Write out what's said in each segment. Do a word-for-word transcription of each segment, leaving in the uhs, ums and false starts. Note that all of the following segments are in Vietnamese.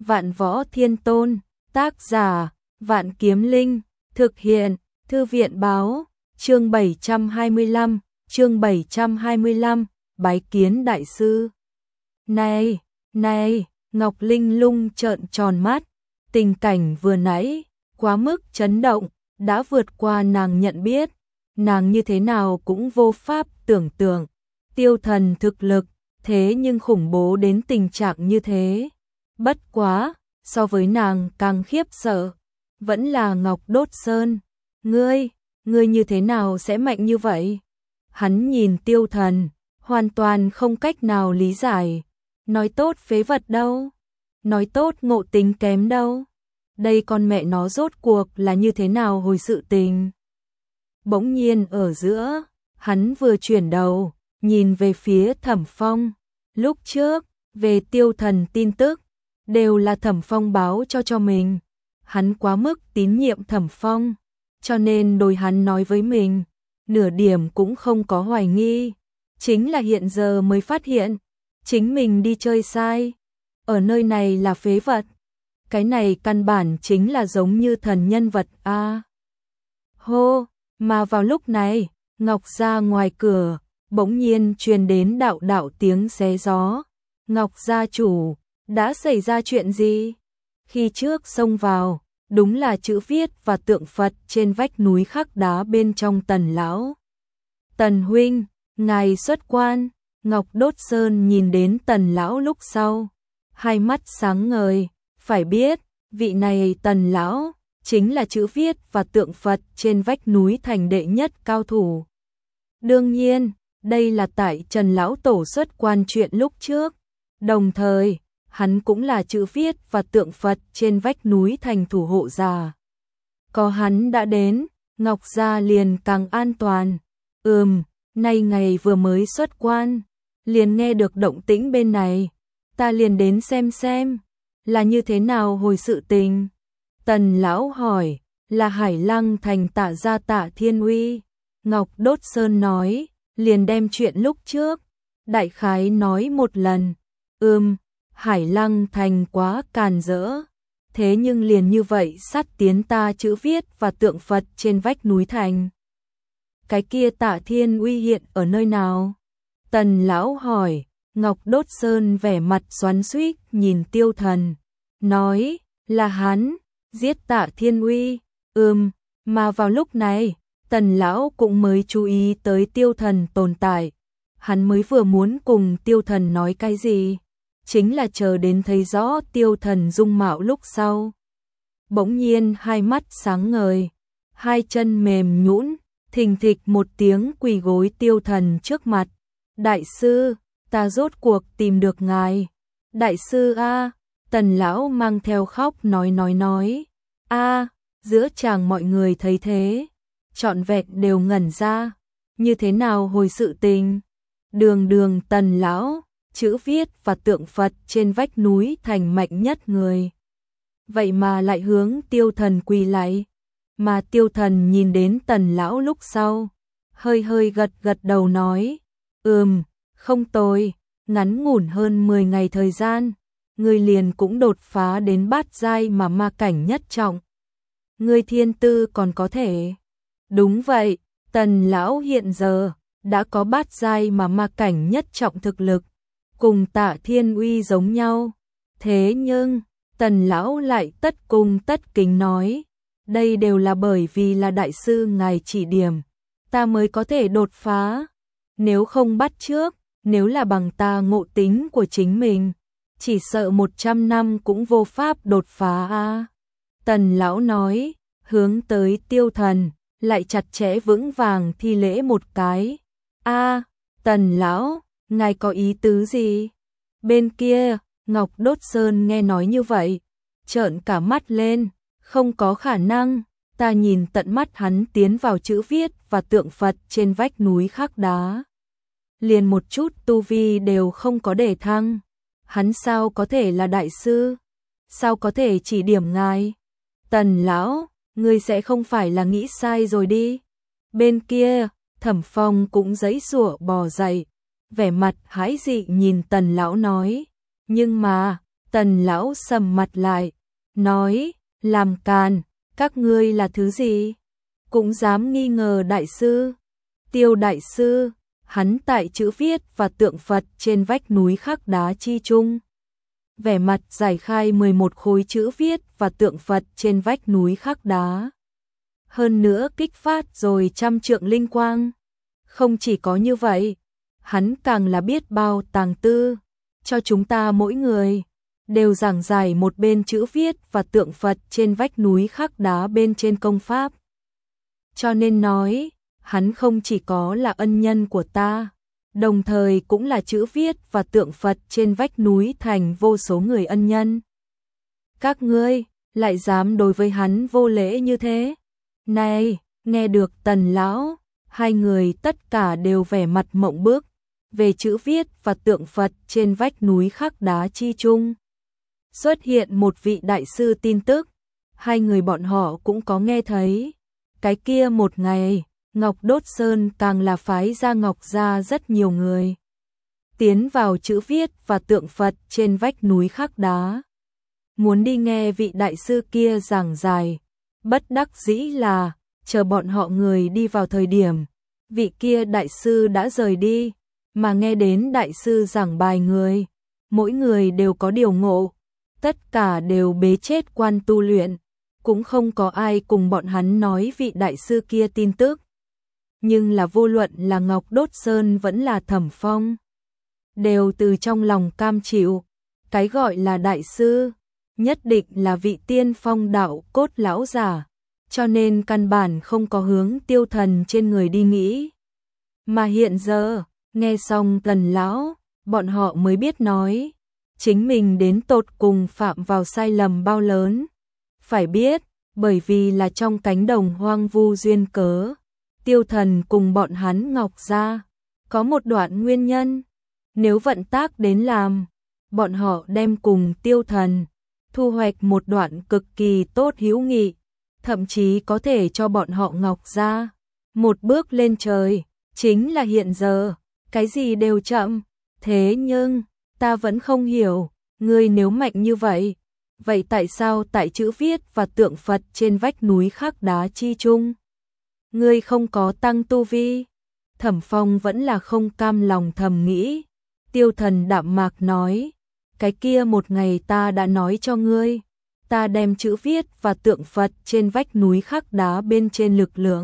Vạn Võ Thiên Tôn, tác giả, Vạn Kiếm Linh, thực hiện, Thư viện báo, chương bảy trăm hai mươi lăm, chương bảy trăm hai mươi lăm, bái kiến đại sư. Này, này, Ngọc Linh lung trợn tròn mắt, tình cảnh vừa nãy, quá mức chấn động, đã vượt qua nàng nhận biết, nàng như thế nào cũng vô pháp tưởng tượng, Tiêu Thần thực lực, thế nhưng khủng bố đến tình trạng như thế. Bất quá, so với nàng càng khiếp sợ, vẫn là Ngọc Đốt Sơn. Ngươi, ngươi như thế nào sẽ mạnh như vậy? Hắn nhìn Tiêu Thần, hoàn toàn không cách nào lý giải. Nói tốt phế vật đâu? Nói tốt ngộ tính kém đâu? Đây con mẹ nó rốt cuộc là như thế nào hồi sự tình? Bỗng nhiên ở giữa, hắn vừa chuyển đầu, nhìn về phía Thẩm Phong. Lúc trước, về Tiêu Thần tin tức, đều là Thẩm Phong báo cho cho mình. Hắn quá mức tín nhiệm Thẩm Phong, cho nên đối hắn nói với mình, nửa điểm cũng không có hoài nghi. Chính là hiện giờ mới phát hiện, chính mình đi chơi sai. Ở nơi này là phế vật. Cái này căn bản chính là giống như thần nhân vật a. À, hô, mà vào lúc này, Ngọc gia ngoài cửa, bỗng nhiên truyền đến đạo đạo tiếng xé gió. Ngọc gia chủ, đã xảy ra chuyện gì? Khi trước xông vào, đúng là chữ viết và tượng Phật trên vách núi khắc đá bên trong Tần lão. Tần huynh, ngài xuất quan. Ngọc Đốt Sơn nhìn đến Tần lão lúc sau, hai mắt sáng ngời, phải biết, vị này Tần lão chính là chữ viết và tượng Phật trên vách núi thành đệ nhất cao thủ. Đương nhiên, đây là tại Trần lão tổ xuất quan chuyện lúc trước, đồng thời, hắn cũng là chữ viết và tượng Phật trên vách núi thành thủ hộ giả. Có hắn đã đến, Ngọc gia liền càng an toàn. Ừm, nay ngày vừa mới xuất quan, liền nghe được động tĩnh bên này, ta liền đến xem xem, là như thế nào hồi sự tình. Tần lão hỏi, là Hải Lăng thành Tạ gia Tạ Thiên Uy. Ngọc Đốt Sơn nói, liền đem chuyện lúc trước, đại khái nói một lần. Ừm, Hải Lăng thành quá càn rỡ, thế nhưng liền như vậy sát tiến ta chữ viết và tượng Phật trên vách núi thành. Cái kia Tạ Thiên Uy hiện ở nơi nào? Tần lão hỏi. Ngọc Đốt Sơn vẻ mặt xoắn xuýt nhìn Tiêu Thần, nói, là hắn giết Tạ Thiên Uy. Ừm, mà vào lúc này, Tần lão cũng mới chú ý tới Tiêu Thần tồn tại. Hắn mới vừa muốn cùng Tiêu Thần nói cái gì, chính là chờ đến thấy rõ Tiêu Thần dung mạo lúc sau. Bỗng nhiên hai mắt sáng ngời, hai chân mềm nhũn, thình thịch một tiếng quỳ gối Tiêu Thần trước mặt. Đại sư, ta rốt cuộc tìm được ngài. Đại sư a, Tần lão mang theo khóc nói nói nói. A, giữa chàng mọi người thấy thế, trọn vẹn đều ngẩn ra. Như thế nào hồi sự tình? Đường đường Tần lão, chữ viết và tượng Phật trên vách núi thành mạnh nhất người. Vậy mà lại hướng Tiêu Thần quỳ lại. Mà Tiêu Thần nhìn đến Tần lão lúc sau, hơi hơi gật gật đầu nói, ừm, không tồi, ngắn ngủn hơn mười ngày thời gian, ngươi liền cũng đột phá đến bát giai mà ma cảnh nhất trọng. Ngươi thiên tư còn có thể. Đúng vậy, Tần lão hiện giờ đã có bát giai mà ma cảnh nhất trọng thực lực, cùng Tạ Thiên Uy giống nhau. Thế nhưng, Tần lão lại tất cung tất kính nói, đây đều là bởi vì là đại sư ngài chỉ điểm, ta mới có thể đột phá. Nếu không bắt trước, nếu là bằng ta ngộ tính của chính mình, chỉ sợ một trăm năm cũng vô pháp đột phá a. Tần lão nói, hướng tới Tiêu Thần, lại chặt chẽ vững vàng thi lễ một cái. A, Tần lão, ngài có ý tứ gì? Bên kia, Ngọc Đốt Sơn nghe nói như vậy, trợn cả mắt lên, không có khả năng, ta nhìn tận mắt hắn tiến vào chữ viết và tượng Phật trên vách núi khắc đá. Liền một chút tu vi đều không có để thăng. Hắn sao có thể là đại sư? Sao có thể chỉ điểm ngài? Tần lão, ngươi sẽ không phải là nghĩ sai rồi đi. Bên kia, Thẩm Phong cũng giãy giụa bò dậy, vẻ mặt hãi dị nhìn Tần lão nói, nhưng mà, Tần lão sầm mặt lại, nói, làm càn, các ngươi là thứ gì? Cũng dám nghi ngờ đại sư. Tiêu đại sư, hắn tại chữ viết và tượng Phật trên vách núi khắc đá chi trung. Vẻ mặt giải khai mười một khối chữ viết và tượng Phật trên vách núi khắc đá. Hơn nữa kích phát rồi trăm trượng linh quang. Không chỉ có như vậy, hắn càng là biết bao tàng tư, cho chúng ta mỗi người đều giảng giải một bên chữ viết và tượng Phật trên vách núi khắc đá bên trên công pháp. Cho nên nói, hắn không chỉ có là ân nhân của ta, đồng thời cũng là chữ viết và tượng Phật trên vách núi thành vô số người ân nhân. Các ngươi lại dám đối với hắn vô lễ như thế? Này, nghe được Tần lão, hai người tất cả đều vẻ mặt mộng bức về chữ viết và tượng Phật trên vách núi khắc đá chi trung. Xuất hiện một vị đại sư tin tức, hai người bọn họ cũng có nghe thấy. Cái kia một ngày, Ngọc Đốt Sơn càng là phái ra Ngọc gia rất nhiều người tiến vào chữ viết và tượng Phật trên vách núi khắc đá. Muốn đi nghe vị đại sư kia giảng giải, bất đắc dĩ là, chờ bọn họ người đi vào thời điểm, vị kia đại sư đã rời đi, mà nghe đến đại sư giảng bài người, mỗi người đều có điều ngộ, tất cả đều bế chết quan tu luyện, cũng không có ai cùng bọn hắn nói vị đại sư kia tin tức. Nhưng là vô luận là Ngọc Đốt Sơn vẫn là Thẩm Phong, đều từ trong lòng cam chịu, cái gọi là đại sư, nhất định là vị tiên phong đạo cốt lão giả, cho nên căn bản không có hướng Tiêu Thần trên người đi nghĩ. Mà hiện giờ, nghe xong Tần lão, bọn họ mới biết nói, chính mình đến tột cùng phạm vào sai lầm bao lớn. Phải biết, bởi vì là trong cánh đồng hoang vu duyên cớ, Tiêu Thần cùng bọn hắn Ngọc gia có một đoạn nguyên nhân, nếu vận tác đến làm, bọn họ đem cùng Tiêu Thần thu hoạch một đoạn cực kỳ tốt hữu nghị, thậm chí có thể cho bọn họ Ngọc gia một bước lên trời, chính là hiện giờ, cái gì đều chậm, thế nhưng, ta vẫn không hiểu, ngươi nếu mạnh như vậy, vậy tại sao tại chữ viết và tượng Phật trên vách núi khắc đá chi trung, ngươi không có tăng tu vi? Thẩm Phong vẫn là không cam lòng thầm nghĩ. Tiêu Thần đạm mạc nói, cái kia một ngày ta đã nói cho ngươi, ta đem chữ viết và tượng Phật trên vách núi khắc đá bên trên lực lượng,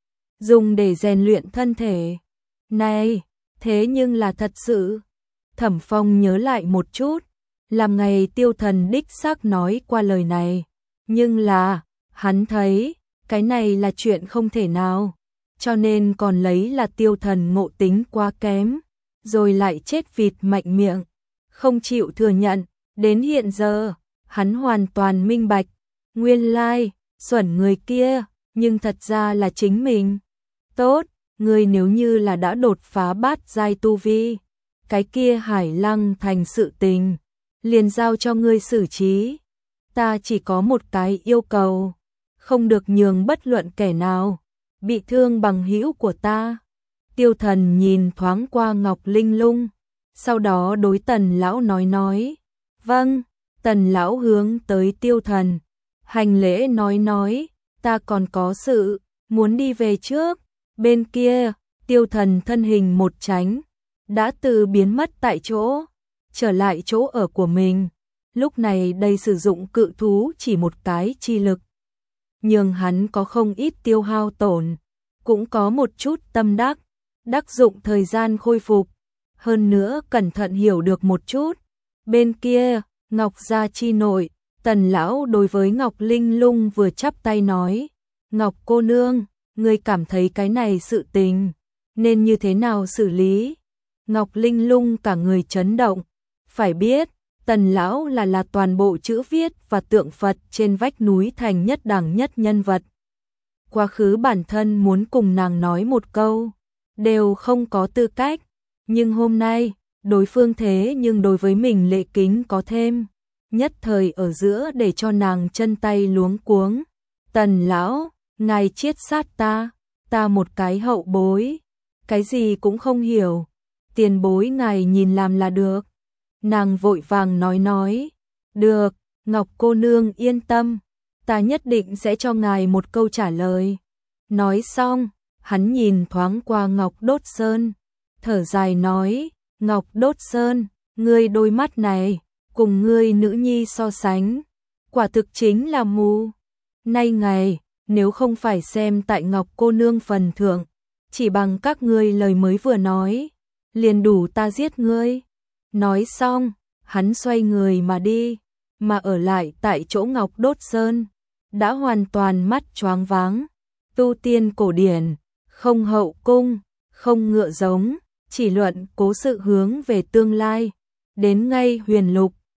dùng để rèn luyện thân thể. Này, thế nhưng là thật sự. Thẩm Phong nhớ lại một chút, làm ngày Tiêu Thần đích xác nói qua lời này, nhưng là, hắn thấy, cái này là chuyện không thể nào, cho nên còn lấy là Tiêu Thần ngộ tính quá kém, rồi lại chết vịt mạnh miệng, không chịu thừa nhận, đến hiện giờ, hắn hoàn toàn minh bạch, nguyên lai, xuẩn người kia, nhưng thật ra là chính mình. Tốt, người nếu như là đã đột phá bát giai tu vi, cái kia Hải Lăng thành sự tình, liền giao cho ngươi xử trí. Ta chỉ có một cái yêu cầu, không được nhường bất luận kẻ nào bị thương bằng hữu của ta. Tiêu Thần nhìn thoáng qua Ngọc Linh Lung, sau đó đối Tần lão nói nói, vâng. Tần lão hướng tới Tiêu Thần, hành lễ nói nói, ta còn có sự, muốn đi về trước. Bên kia, Tiêu Thần thân hình một tránh, đã từ biến mất tại chỗ, trở lại chỗ ở của mình. Lúc này đây sử dụng cự thú chỉ một cái chi lực, nhưng hắn có không ít tiêu hao tổn, cũng có một chút tâm đắc, đắc dụng thời gian khôi phục. Hơn nữa cẩn thận hiểu được một chút. Bên kia, Ngọc gia chi nội, Tần lão đối với Ngọc Linh Lung vừa chắp tay nói, Ngọc cô nương, ngươi cảm thấy cái này sự tình nên như thế nào xử lý? Ngọc Linh Lung cả người chấn động, phải biết, Tần lão là là toàn bộ chữ viết và tượng Phật trên vách núi thành nhất đẳng nhất nhân vật. Quá khứ bản thân muốn cùng nàng nói một câu, đều không có tư cách, nhưng hôm nay, đối phương thế nhưng đối với mình lệ kính có thêm, nhất thời ở giữa để cho nàng chân tay luống cuống. Tần lão, ngài chiết sát ta, ta một cái hậu bối, cái gì cũng không hiểu, tiền bối ngài nhìn làm là được. Nàng vội vàng nói nói, Được, Ngọc cô nương yên tâm, ta nhất định sẽ cho ngài một câu trả lời. Nói xong, hắn nhìn thoáng qua Ngọc Đốt Sơn, thở dài nói, Ngọc Đốt Sơn, ngươi đôi mắt này, cùng ngươi nữ nhi so sánh, quả thực chính là mù. Nay ngày, nếu không phải xem tại Ngọc cô nương phần thượng, chỉ bằng các ngươi lời mới vừa nói, liền đủ ta giết ngươi. Nói xong, hắn xoay người mà đi, mà ở lại tại chỗ Ngọc Đốt Sơn, đã hoàn toàn mắt choáng váng. Tu tiên cổ điển, không hậu cung, không ngựa giống, chỉ luận cố sự hướng về tương lai, đến ngay huyền lục,